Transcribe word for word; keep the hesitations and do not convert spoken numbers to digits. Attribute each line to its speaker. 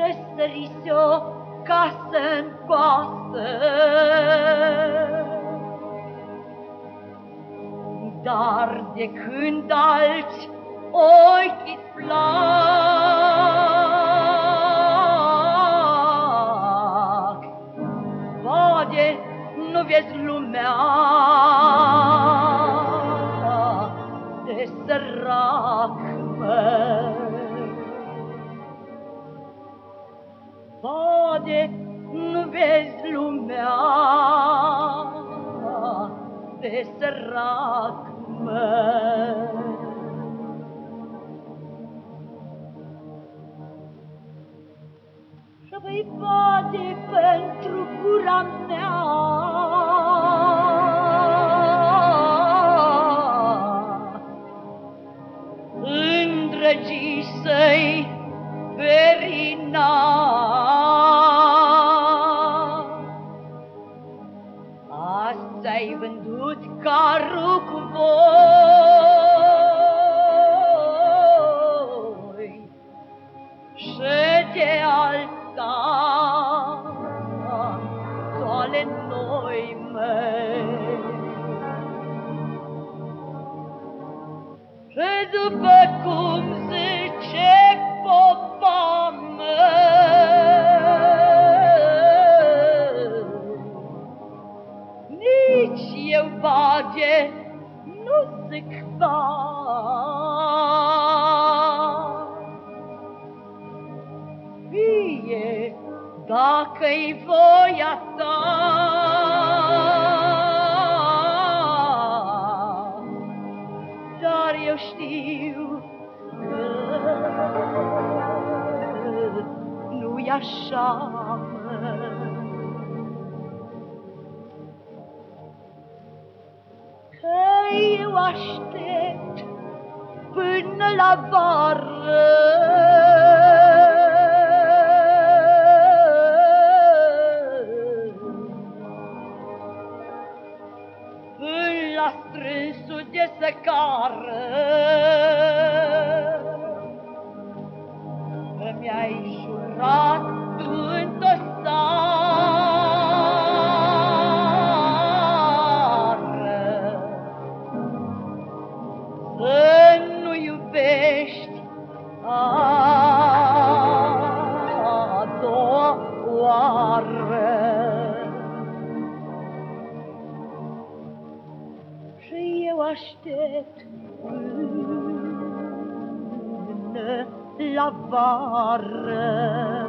Speaker 1: răsărise-o casă-n coastă. Dar de când alți ochi-i plac, poate nu vezi lumea de sărac, măi. Poate nu vezi lumea de sărac, măi. Și voi poate pentru gura mea îndrăgi să-i verina. Azi ai vândut carul cu voi și de alta toale noi, măi. Și după cum zice popa, măi, nici eu bage nu zic ba. Fie dacă-i voia ta, dar eu știu că nu-i așa, măi. Că eu aștept până la vară până la strânsul de săcară. Că mi-ai jurat tu într-o seară să nu iubești a doua oară. Și eu aștept până la vară.